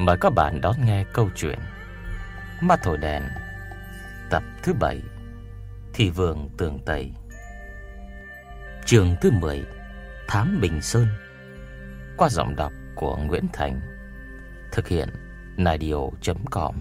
Mời các bạn đón nghe câu chuyện Ma Thổi Đèn tập thứ 7, Thị Vườn Tường Tây, chương thứ 10, Thám Bình Sơn, qua giọng đọc của Nguyễn Thành. Thực hiện Nadio.com.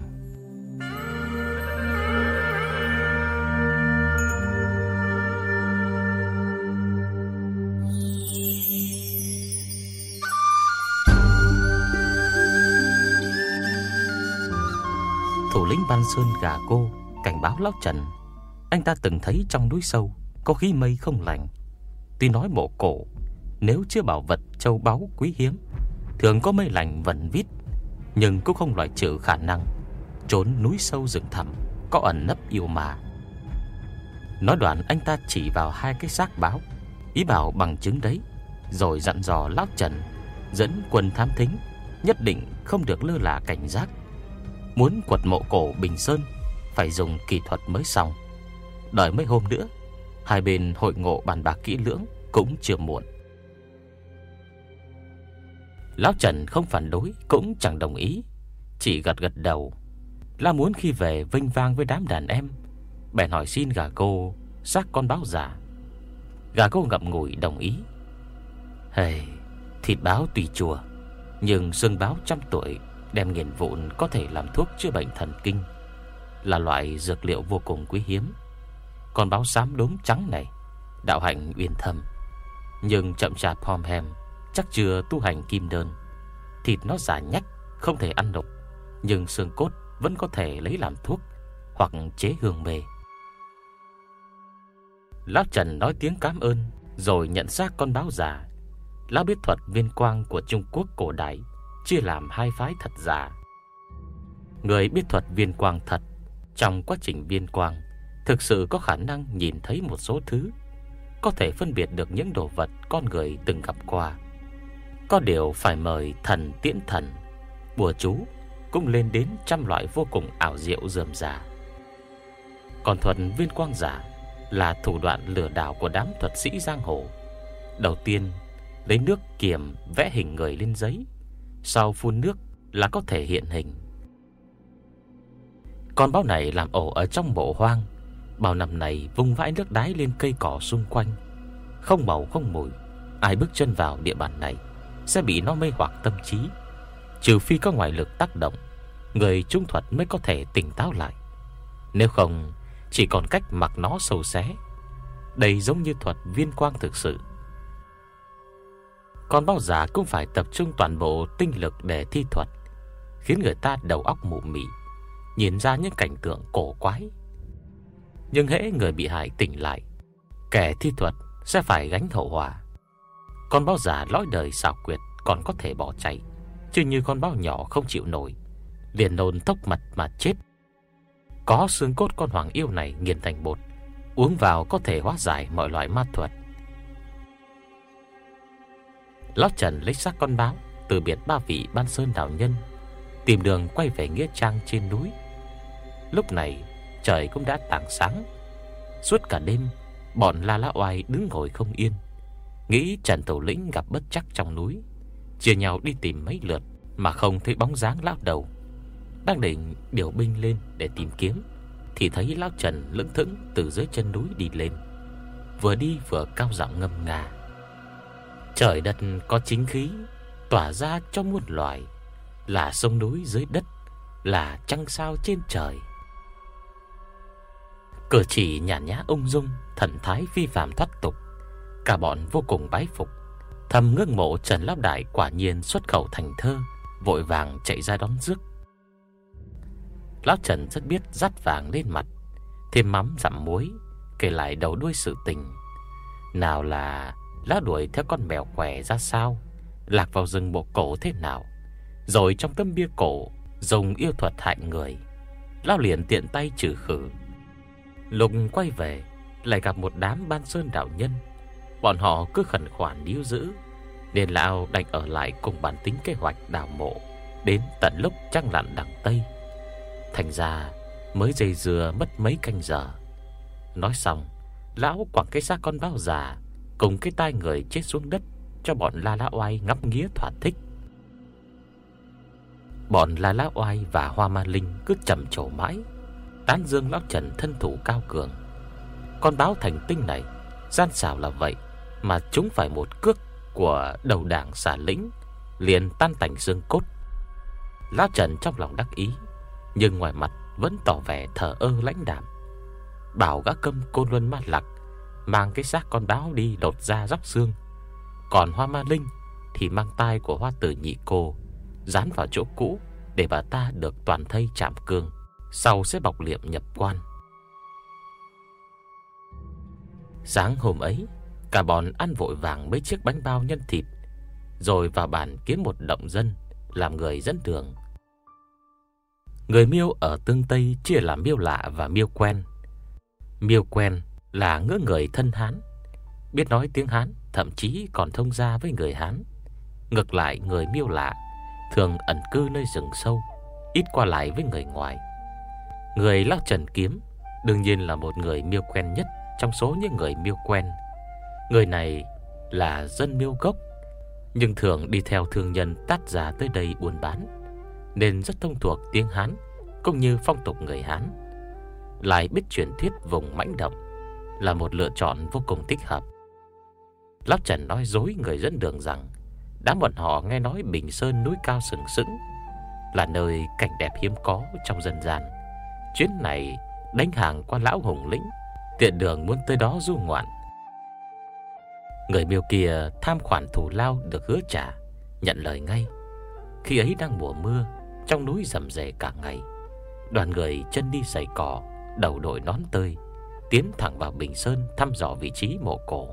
Thủ lĩnh Ban Sơn Gà Cô cảnh báo Lão Trần, anh ta từng thấy trong núi sâu có khí mây không lành. Tuy nói mộ cổ nếu chưa bảo vật châu báu quý hiếm thường có mây lành vần vít, nhưng cũng không loại trừ khả năng trốn núi sâu rừng thẳm có ẩn nấp yêu ma. Nói đoạn, anh ta chỉ vào hai cái xác báo, ý bảo bằng chứng đấy, rồi dặn dò Lão Trần dẫn quân thám thính, nhất định không được lơ là cảnh giác. Muốn quật mộ cổ Bình Sơn phải dùng kỹ thuật mới xong. Đợi mấy hôm nữa, hai bên hội ngộ bàn bạc kỹ lưỡng cũng chưa muộn. Lão Trần không phản đối cũng chẳng đồng ý, chỉ gật gật đầu. Là muốn khi về vinh vang với đám đàn em, bèn hỏi xin Gà Cô xác con báo giả. Gà Cô ngậm ngùi đồng ý. Thịt báo tùy chùa, nhưng xương báo trăm tuổi đem nghiền vụn có thể làm thuốc chữa bệnh thần kinh, là loại dược liệu vô cùng quý hiếm. Con báo xám đốm trắng này đạo hạnh uyên thâm, nhưng chậm chạp hòm hèm, chắc chưa tu hành kim đơn. Thịt nó giả nhách, không thể ăn độc, nhưng xương cốt vẫn có thể lấy làm thuốc hoặc chế hương mê. Lão Trần nói tiếng cảm ơn, rồi nhận xác con báo giả. Lão biết thuật viên quang của Trung Quốc cổ đại chia làm hai phái thật giả. Người biết thuật viên quang thật, trong quá trình viên quang thực sự có khả năng nhìn thấy một số thứ, có thể phân biệt được những đồ vật con người từng gặp qua. Có điều phải mời thần tiễn thần, bùa chú cũng lên đến trăm loại vô cùng ảo diệu rườm rà. Còn thuật viên quang giả là thủ đoạn lừa đảo của đám thuật sĩ giang hồ. Đầu tiên lấy nước kiềm vẽ hình người lên giấy, sau phun nước là có thể hiện hình. Con báo này làm ổ ở trong mộ hoang, bao năm này vung vãi nước đái lên cây cỏ xung quanh, không màu không mùi. Ai bước chân vào địa bàn này sẽ bị nó mê hoặc tâm trí, trừ phi có ngoại lực tác động, người trung thuật mới có thể tỉnh táo lại. Nếu không, chỉ còn cách mặc nó sầu xé. Đây giống như thuật viên quang thực sự. Con báo giả cũng phải tập trung toàn bộ tinh lực để thi thuật, khiến người ta đầu óc mụ mị, nhìn ra những cảnh tượng cổ quái. Nhưng hễ người bị hại tỉnh lại, kẻ thi thuật sẽ phải gánh hậu họa. Con báo giả lõi đời xảo quyệt còn có thể bỏ chạy, chứ như con báo nhỏ không chịu nổi, liền nôn thốc mật mà chết. Có xương cốt con hoàng yêu này nghiền thành bột, uống vào có thể hóa giải mọi loại ma thuật. Lão Trần lấy xác con báo, từ biệt ba vị Ban Sơn đạo nhân, tìm đường quay về nghĩa trang trên núi. Lúc này trời cũng đã tảng sáng. Suốt cả đêm, bọn La Lá Oai đứng ngồi không yên, nghĩ Trần thủ lĩnh gặp bất trắc trong núi, chia nhau đi tìm mấy lượt mà không thấy bóng dáng lão đầu. Đang định điều binh lên để tìm kiếm, thì thấy lão Trần lững thững từ dưới chân núi đi lên, vừa đi vừa cao giọng ngâm nga: trời đất có chính khí, tỏa ra cho muôn loài, là sông núi dưới đất, là trăng sao trên trời. Cử chỉ nhàn nhã ung dung, thần thái phi phàm thoát tục, cả bọn vô cùng bái phục, thầm ngưỡng mộ Trần lão đại quả nhiên xuất khẩu thành thơ, vội vàng chạy ra đón rước. Lão Trần rất biết dắt vàng lên mặt, thêm mắm dặm muối, kể lại đầu đuôi sự tình. Nào là lão đuổi theo con mèo què ra sao, lạc vào rừng bộ cổ thế nào, rồi trong tấm bia cổ dùng yêu thuật hại người, lão liền tiện tay trừ khử. Lúc quay về lại gặp một đám Ban Sơn đạo nhân, bọn họ cứ khẩn khoản níu giữ, nên lão đành ở lại cùng bàn tính kế hoạch đào mộ đến tận lúc trăng lặn đằng Tây. Thành ra mới dây dưa mất mấy canh giờ. Nói xong, lão quẳng cái xác con báo già cùng cái tai người chết xuống đất cho bọn La Lá Oai ngắm nghía thỏa thích. Bọn La Lá Oai và Hoa Ma Linh cứ trầm trồ mãi, tán dương lão Trần thân thủ cao cường. Con báo thành tinh này gian xảo là vậy, mà chúng phải một cước của đầu đảng xả lĩnh liền tan tành xương cốt. Lão Trần trong lòng đắc ý, nhưng ngoài mặt vẫn tỏ vẻ thờ ơ lãnh đạm, bảo gã Câm Côn Luân Ma Lạc mang cái xác con báo đi lột da róc xương. Còn Hoa Ma Linh thì mang tai của Hoa Tử Nhị Cô dán vào chỗ cũ, để bà ta được toàn thây chạm cương, sau sẽ bọc liệm nhập quan. Sáng hôm ấy, cả bọn ăn vội vàng mấy chiếc bánh bao nhân thịt, rồi vào bản kiếm một động dân làm người dẫn đường. Người Miêu ở Tương Tây chia làm Miêu lạ và Miêu quen. Miêu quen là ngỡ người thân Hán, biết nói tiếng Hán, thậm chí còn thông gia với người Hán. Ngược lại, người Miêu lạ thường ẩn cư nơi rừng sâu, ít qua lại với người ngoài. Người lão Trần kiếm đương nhiên là một người Miêu quen nhất trong số những người Miêu quen. Người này là dân Miêu gốc, nhưng thường đi theo thương nhân tát giá tới đây buôn bán, nên rất thông thuộc tiếng Hán cũng như phong tục người Hán. Lại biết truyền thuyết vùng mãnh động, là một lựa chọn vô cùng thích hợp. Lão Trần nói dối người dẫn đường rằng đám bọn họ nghe nói Bình Sơn núi cao sừng sững, là nơi cảnh đẹp hiếm có trong dân gian. Chuyến này đánh hàng qua lão Hùng Lĩnh, tiện đường muốn tới đó du ngoạn. Người Miêu kia tham khoản thù lao được hứa trả, nhận lời ngay. Khi ấy đang mùa mưa, trong núi rầm rề cả ngày. Đoàn người chân đi giày cỏ, đầu đội nón tơi, tiến thẳng vào Bình Sơn thăm dò vị trí mộ cổ.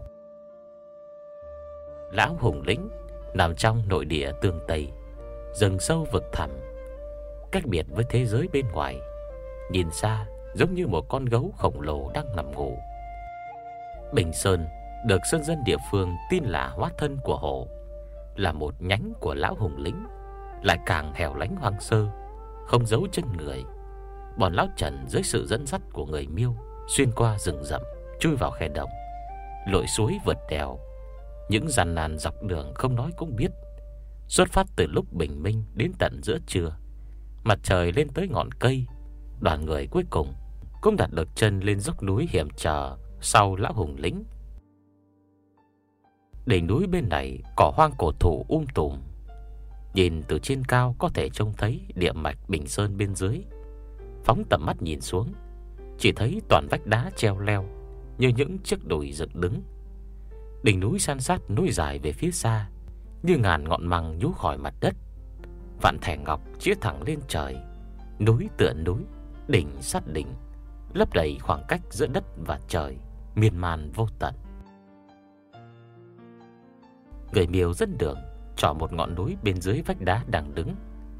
Lão Hùng Lĩnh nằm trong nội địa Tương Tây, rừng sâu vực thẳm, cách biệt với thế giới bên ngoài. Nhìn xa giống như một con gấu khổng lồ đang nằm ngủ. Bình Sơn được dân dân địa phương tin là hóa thân của hổ, là một nhánh của lão Hùng Lĩnh, lại càng hẻo lánh hoang sơ, không giấu chân người. Bọn lão Trần dưới sự dẫn dắt của người Miêu xuyên qua rừng rậm, chui vào khe động, lội suối vượt đèo. Những gian nan dọc đường không nói cũng biết. Xuất phát từ lúc bình minh đến tận giữa trưa, mặt trời lên tới ngọn cây, đoàn người cuối cùng cũng đặt được chân lên dốc núi hiểm trở sau lão Hùng Lĩnh. Đỉnh núi bên này cỏ hoang cổ thụ tùm, nhìn từ trên cao có thể trông thấy địa mạch Bình Sơn bên dưới. Phóng tầm mắt nhìn xuống, chỉ thấy toàn vách đá treo leo như những chiếc đùi dựng đứng. Đỉnh núi san sát nối dài về phía xa, như ngàn ngọn măng nhú khỏi mặt đất. Vạn thẻ ngọc chĩa thẳng lên trời, núi tựa núi, đỉnh sát đỉnh, lấp đầy khoảng cách giữa đất và trời, miên man vô tận. Người Miêu dẫn đường chọn một ngọn núi bên dưới vách đá đang đứng,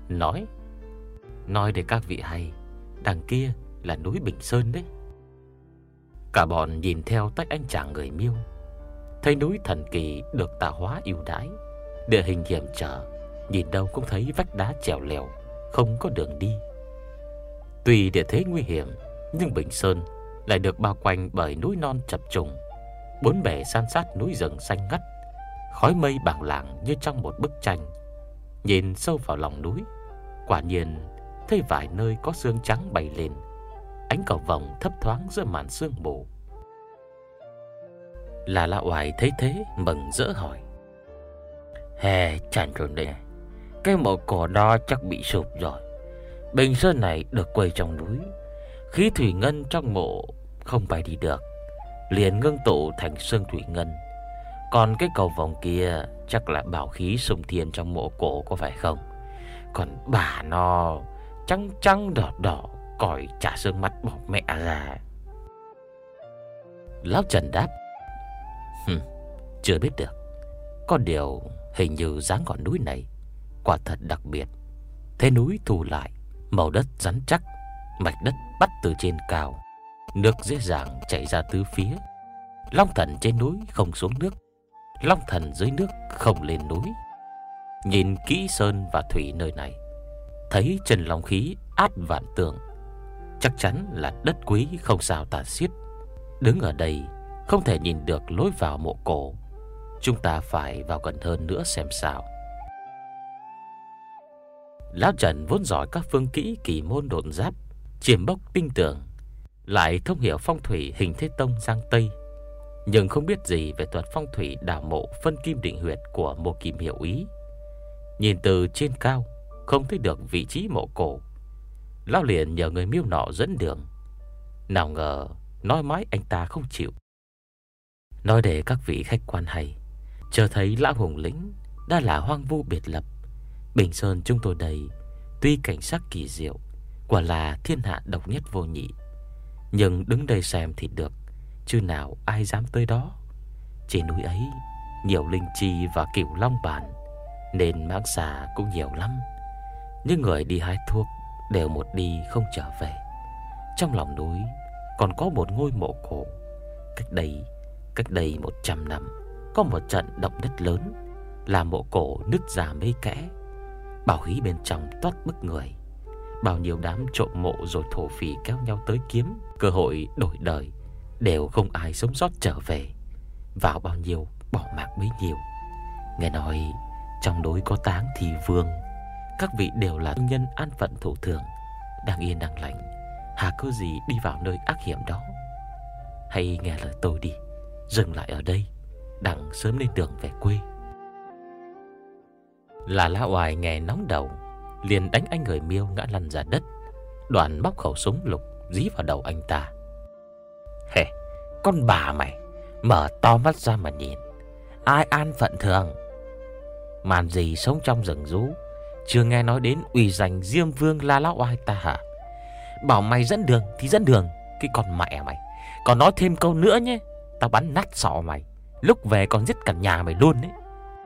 nói để các vị hay, đằng kia là núi Bình Sơn đấy. Cả bọn nhìn theo tách anh chàng người Miêu, thấy núi thần kỳ được tạo hóa ưu đãi, địa hình hiểm trở, nhìn đâu cũng thấy vách đá trèo lèo, không có đường đi. Tuy địa thế nguy hiểm, nhưng Bình Sơn lại được bao quanh bởi núi non chập trùng, bốn bề san sát núi rừng xanh ngắt, khói mây bàng lạng như trong một bức tranh. Nhìn sâu vào lòng núi, quả nhiên thấy vài nơi có sương trắng bay lên, ánh cầu vồng thấp thoáng giữa màn sương mù. Là Lão Oai thấy thế mừng rỡ hỏi: "Hè, chán rồi đây, cái mộ cổ đó chắc bị sụp rồi. Bình Sơn này được quây trong núi, khí thủy ngân trong mộ không bay đi được, liền ngưng tụ thành sương thủy ngân. Còn cái cầu vồng kia chắc là bảo khí sùng thiên trong mộ cổ, có phải không? Còn bà nó trắng trắng đỏ đỏ, còi chả xương mắt bỏ mẹ ra." Lão Trần đáp: "Chưa biết được. Có điều hình như dáng ngọn núi này quả thật đặc biệt. Thế núi thu lại, màu đất rắn chắc, mạch đất bắt từ trên cao, nước dễ dàng chảy ra tứ phía. Long thần trên núi không xuống nước, long thần dưới nước không lên núi. Nhìn kỹ sơn và thủy nơi này, thấy chân long khí át vạn tường, chắc chắn là đất quý không sao tả xiết. Đứng ở đây không thể nhìn được lối vào mộ cổ, chúng ta phải vào gần hơn nữa xem sao." Lão Trần vốn giỏi các phương kỹ kỳ môn độn giáp, chiêm bốc tinh tường, lại thông hiểu phong thủy hình thế tông Giang Tây, nhưng không biết gì về thuật phong thủy đào mộ phân kim định huyệt của Mộ Kim Hiểu Ý. Nhìn từ trên cao không thấy được vị trí mộ cổ, lão liền nhờ người miêu nọ dẫn đường. Nào ngờ nói mãi anh ta không chịu. Nói để các vị khách quan hay, chờ thấy lão hùng lĩnh đã là hoang vu biệt lập. Bình Sơn chúng tôi đây tuy cảnh sắc kỳ diệu, quả là thiên hạ độc nhất vô nhị, nhưng đứng đây xem thì được, chứ nào ai dám tới đó. Trên núi ấy nhiều linh chi và cửu long bản, nên mãng xà cũng nhiều lắm. Những người đi hái thuốc đều một đi không trở về. Trong lòng núi còn có một ngôi mộ cổ. Cách đây 100 năm có một trận động đất lớn, làm mộ cổ nứt ra mấy kẽ, bảo khí bên trong toát bức người. Bao nhiêu đám trộm mộ rồi thổ phỉ kéo nhau tới kiếm cơ hội đổi đời, đều không ai sống sót trở về. Vào bao nhiêu bỏ mạng bấy nhiêu. Nghe nói trong núi có táng thì vương, các vị đều là nhân an phận thủ thường, đang yên đang lành, hà cơ gì đi vào nơi ác hiểm đó. Hãy nghe lời tôi đi, dừng lại ở đây, đặng sớm lên đường về quê. Là lão oai nghe nóng đầu, liền đánh anh người miêu ngã lăn ra đất, đoạn móc khẩu súng lục dí vào đầu anh ta. Hề, con bà mày, mở to mắt ra mà nhìn, ai an phận thường. Màn gì sống trong rừng rú, chưa nghe nói đến uy danh Diêm Vương La lão oai ta hả? Bảo mày dẫn đường thì dẫn đường, cái con mẹ mày. Còn nói thêm câu nữa nhé, tao bắn nát sọ mày, lúc về còn giết cả nhà mày luôn đấy.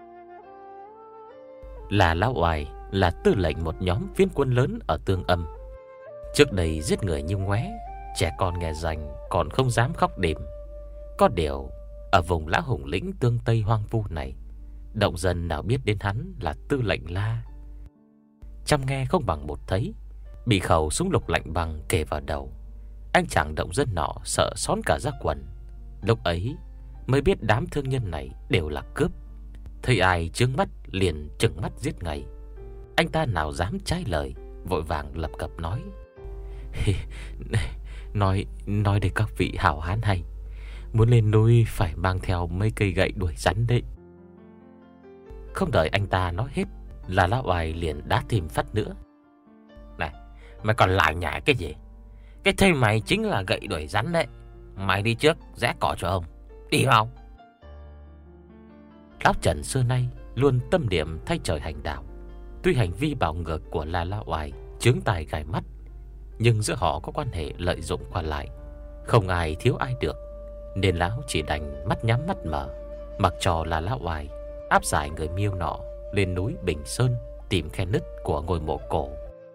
Là lão oai là tư lệnh một nhóm phiến quân lớn ở Tương Âm. Trước đây giết người như ngoé, trẻ con nghe danh còn không dám khóc đêm. Có điều ở vùng Lã Hùng lĩnh Tương Tây hoang vu này, động dân nào biết đến hắn là tư lệnh La. Trăm nghe không bằng một thấy, bị khẩu súng lục lạnh băng kề vào đầu, anh chàng động dân nọ sợ xón cả da quần. Lúc ấy mới biết đám thương nhân này đều là cướp. Thấy ai chướng mắt liền trừng mắt giết ngay. Anh ta nào dám trái lời, vội vàng lập cập nói: Nói để các vị hảo hán hay, muốn lên núi phải mang theo mấy cây gậy đuổi rắn đấy. Không đợi anh ta nói hết, là lão oai liền đá thêm phát nữa. Này, mày còn lại nhải cái gì? Cái thây mày chính là gậy đuổi rắn đấy. Mày đi trước rẽ cỏ cho ông, đi vào. Lão Trần xưa nay luôn tâm niệm thay trời hành đạo. Tuy hành vi bạo ngược của La lão oai chướng tai gai mắt, nhưng giữa họ có quan hệ lợi dụng qua lại, không ai thiếu ai được, nên lão chỉ đành mắt nhắm mắt mở, mặc cho La lão oai áp giải người miêu nọ lên núi Bình Sơn tìm khe nứt của ngôi mộ cổ.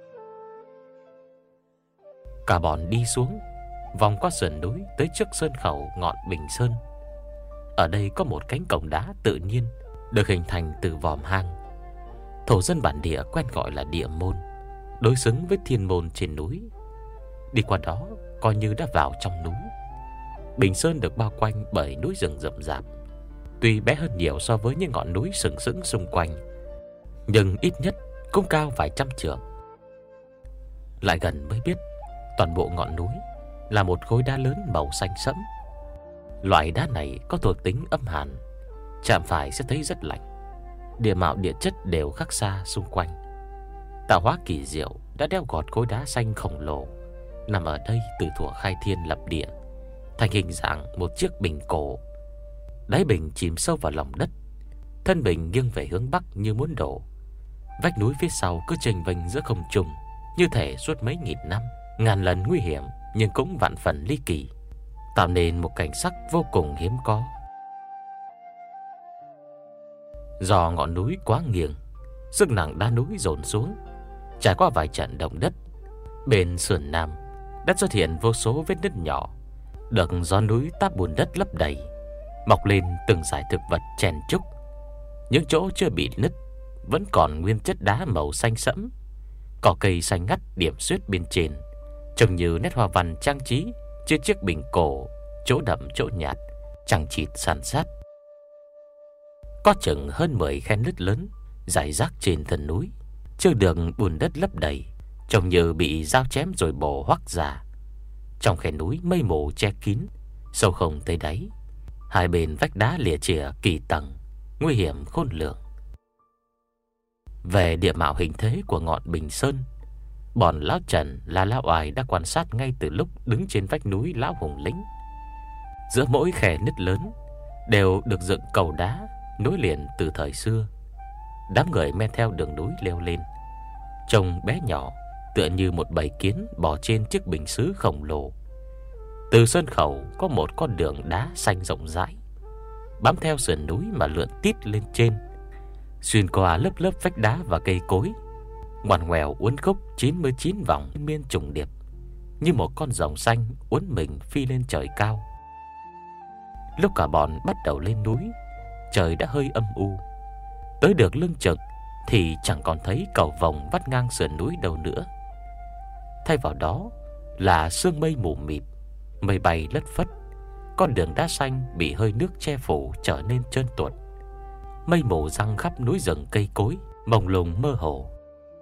Cả bọn đi xuống, vòng qua sườn núi tới trước sơn khẩu ngọn Bình Sơn. Ở đây có một cánh cổng đá tự nhiên được hình thành từ vòm hang. Thổ dân bản địa quen gọi là địa môn, đối xứng với thiên môn trên núi. Đi qua đó coi như đã vào trong núi. Bình Sơn được bao quanh bởi núi rừng rậm rạp. Tuy bé hơn nhiều so với những ngọn núi sừng sững xung quanh, nhưng ít nhất cũng cao vài trăm trượng. Lại gần mới biết toàn bộ ngọn núi là một khối đá lớn màu xanh sẫm. Loại đá này có thuộc tính âm hàn, chạm phải sẽ thấy rất lạnh. Địa mạo địa chất đều khác xa xung quanh. Tạo hóa kỳ diệu đã đeo gọt khối đá xanh khổng lồ nằm ở đây từ thuở khai thiên lập địa, thành hình dạng một chiếc bình cổ. Đáy bình chìm sâu vào lòng đất, thân bình nghiêng về hướng bắc như muốn đổ. Vách núi phía sau cứ chênh vênh giữa không trung, như thể suốt mấy nghìn năm, ngàn lần nguy hiểm nhưng cũng vạn phần ly kỳ, tạo nên một cảnh sắc vô cùng hiếm có. Do ngọn núi quá nghiêng, sức nặng đá núi dồn xuống. Trải qua vài trận động đất, bên sườn nam đất xuất hiện vô số vết nứt nhỏ, được gió núi táp bùn đất lấp đầy, mọc lên từng dải thực vật chèn chúc. Những chỗ chưa bị nứt vẫn còn nguyên chất đá màu xanh sẫm, cỏ cây xanh ngắt điểm xuyết bên trên, trông như nét hoa văn trang trí trên chiếc bình cổ, chỗ đậm chỗ nhạt, chằng chịt san sát. Có chừng hơn 10 khe nứt lớn rải rác trên thân núi, chưa được bùn đất lấp đầy, trông như bị dao chém rồi bổ hoắc ra. Trong khe núi mây mù che kín, sâu không tới đáy. Hai bên vách đá lìa chìa kỳ tầng, nguy hiểm khôn lường. Về địa mạo hình thế của ngọn Bình Sơn, bọn Lão Trần là Lão Oai đã quan sát ngay từ lúc đứng trên vách núi Lão Hùng Lĩnh. Giữa mỗi khe nứt lớn đều được dựng cầu đá nối liền từ thời xưa. Đám người men theo đường núi leo lên, trông bé nhỏ, tựa như một bầy kiến bò trên chiếc bình sứ khổng lồ. Từ sơn khẩu có một con đường đá xanh rộng rãi, bám theo sườn núi mà lượn tít lên trên, xuyên qua lớp lớp vách đá và cây cối, ngoằn ngoèo uốn khúc 99 vòng miên trùng điệp, như một con rồng xanh uốn mình phi lên trời cao. Lúc cả bọn bắt đầu lên núi, trời đã hơi âm u. Tới được lưng chừng thì chẳng còn thấy cầu vồng vắt ngang sườn núi đâu nữa. Thay vào đó là sương mây mù mịt, mây bay lất phất. Con đường đá xanh bị hơi nước che phủ trở nên trơn tuột. Mây mù giăng khắp núi rừng cây cối, mông lung mơ hồ.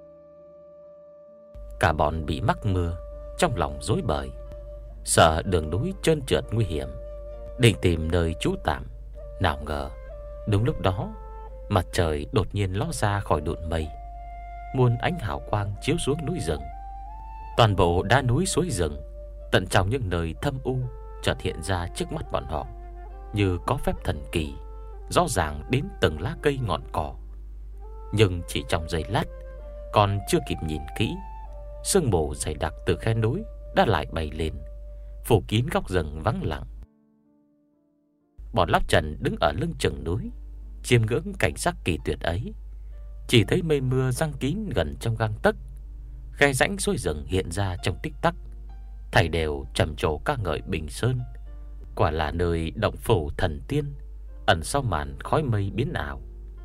Cả bọn bị mắc mưa, trong lòng rối bời, sợ đường núi trơn trượt nguy hiểm, định tìm nơi trú tạm. Nào ngờ đúng lúc đó, mặt trời đột nhiên ló ra khỏi đụn mây, muôn ánh hào quang chiếu xuống núi rừng. Toàn bộ đá núi suối rừng, tận trong những nơi thâm u, chợt hiện ra trước mắt bọn họ như có phép thần kỳ, rõ ràng đến từng lá cây ngọn cỏ. Nhưng chỉ trong giây lát, còn chưa kịp nhìn kỹ, sương mù dày đặc từ khe núi đã lại bay lên, phủ kín góc rừng vắng lặng. Bọn Lão Trần đứng ở lưng chừng núi, chiêm ngưỡng cảnh sắc kỳ tuyệt ấy. Chỉ thấy mây mưa giăng kín gần trong gang tấc, khe rãnh suối rừng hiện ra trong tích tắc, thảy đều trầm trồ ca ngợi Bình Sơn. Quả là nơi động phủ thần tiên, ẩn sau màn khói mây biến ảo.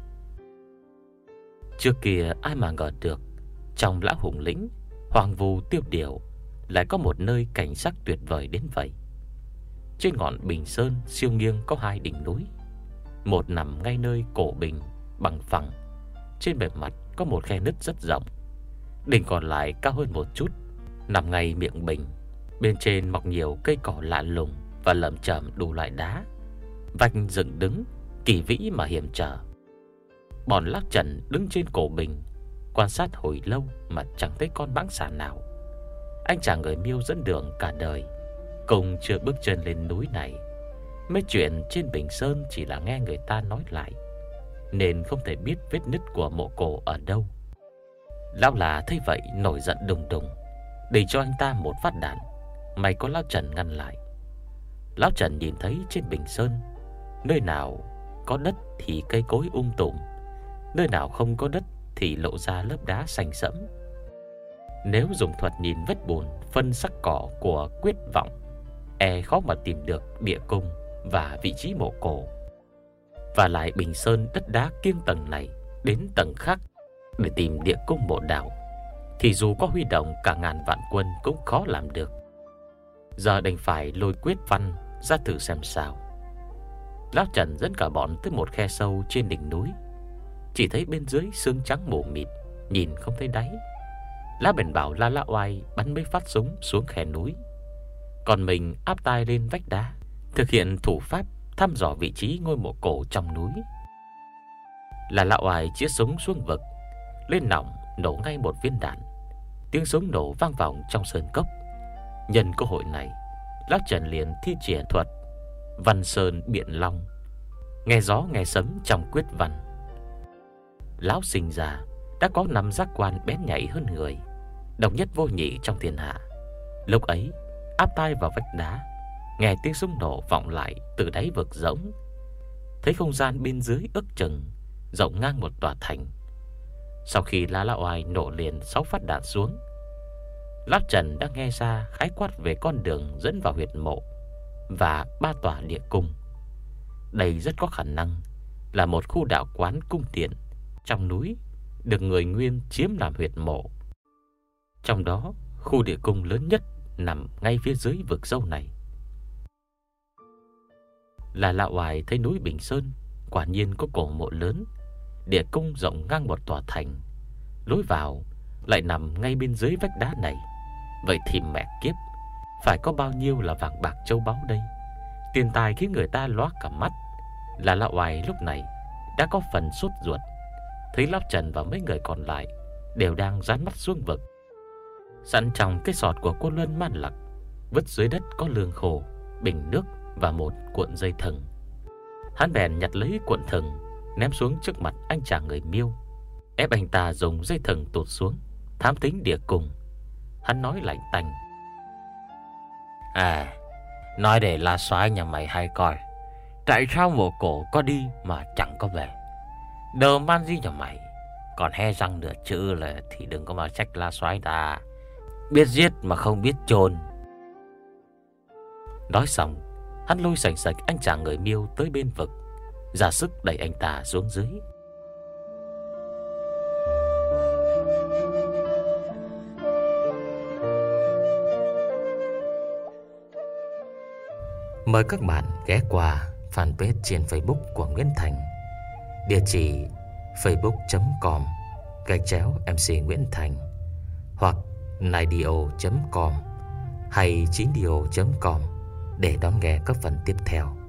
Trước kia ai mà ngờ được, trong Lão Hùng Lĩnh hoang vu tiêu điều lại có một nơi cảnh sắc tuyệt vời đến vậy. Trên ngọn Bình Sơn siêu nghiêng có hai đỉnh núi, một nằm ngay nơi cổ bình bằng phẳng, trên bề mặt có một khe nứt rất rộng. Đỉnh còn lại cao hơn một chút, nằm ngay miệng bình. Bên trên mọc nhiều cây cỏ lạ lùng và lởm chởm đủ loại đá, vách dựng đứng kỳ vĩ mà hiểm trở. Bọn Lão Trần đứng trên cổ bình, quan sát hồi lâu mà chẳng thấy con báng xà nào. Anh chàng người Miêu dẫn đường cả đời, cùng chưa bước chân lên núi này. Mấy chuyện trên Bình Sơn chỉ là nghe người ta nói lại, nên không thể biết vết nứt của mộ cổ ở đâu. Lão là thấy vậy nổi giận đùng đùng, để cho anh ta một phát đạn. May có Lão Trần ngăn lại. Lão Trần nhìn thấy trên Bình Sơn, nơi nào có đất thì cây cối tùm, nơi nào không có đất thì lộ ra lớp đá xanh sẫm. Nếu dùng thuật nhìn vết bùn phân sắc cỏ của Quyết Vọng, khó mà tìm được địa cung và vị trí mộ cổ. Và lại Bình Sơn đất đá kiêng tầng này đến tầng khác để tìm địa cung mộ đạo, thì dù có huy động cả ngàn vạn quân cũng khó làm được. Giờ đành phải lôi Quyết Văn ra thử xem sao. Lão Trần dẫn cả bọn tới một khe sâu trên đỉnh núi. Chỉ thấy bên dưới sương trắng mù mịt, nhìn không thấy đáy. Lão bèn bảo Lão Oai bắn mấy phát súng xuống khe núi, còn mình áp tai lên vách đá, thực hiện thủ pháp thăm dò vị trí ngôi mộ cổ trong núi. Lão Oai chĩa súng xuống vực, lên nòng nổ ngay một viên đạn. Tiếng súng nổ vang vọng trong sơn cốc. Nhân cơ hội này, Lão Trần liền thi triển thuật Văn Sơn Biện Long, nghe gió nghe sấm trong quyết văn. Lão sinh ra đã có 5 giác quan bén nhạy hơn người, độc nhất vô nhị trong thiên hạ. Lúc ấy áp tai vào vách đá, nghe tiếng súng nổ vọng lại từ đáy vực rỗng, thấy không gian bên dưới ước chừng rộng ngang một tòa thành. Sau khi Lão Oai nổ liền 6 phát đạn xuống, Lão Trần đã nghe ra khái quát về con đường dẫn vào huyệt mộ và 3 tòa địa cung. Đây rất có khả năng là một khu đạo quán cung điện trong núi, được người Nguyên chiếm làm huyệt mộ. Trong đó, khu địa cung lớn nhất nằm ngay phía dưới vực sâu này. Lão Oai thấy núi Bình Sơn quả nhiên có cổ mộ lớn, địa cung rộng ngang một tòa thành, lối vào lại nằm ngay bên dưới vách đá này. Vậy thì mẹ kiếp, phải có bao nhiêu là vàng bạc châu báu đây? Tiền tài khiến người ta lóa cả mắt. Là Lão Oai lúc này đã có phần sốt ruột. Thấy Lão Trần và mấy người còn lại đều đang dán mắt xuống vực. Sẵn trong cái sọt của cô Luân Man Lặc, vứt dưới đất có lương khô, bình nước và một cuộn dây thừng. Hắn bèn nhặt lấy cuộn thừng, ném xuống trước mặt anh chàng người Miêu, ép anh ta dùng dây thừng tụt xuống, thám thính địa cùng. Hắn nói lạnh tanh: nói để La Soái nhà mày hay coi, tại sao mộ cổ có đi mà chẳng có về. Đồ man di nhà mày còn he răng nửa chữ là thì đừng có mà trách La Soái ta, biết giết mà không biết chôn. Nói xong, hắn lôi sành sạch anh chàng người Miêu tới bên vực, ra sức đẩy anh ta xuống dưới. Mời các bạn ghé qua fanpage trên Facebook của Nguyễn Thành, địa chỉ facebook.com/MC Nguyễn Thành, hoặc naidio.com hay 9dio.com để đón nghe các phần tiếp theo.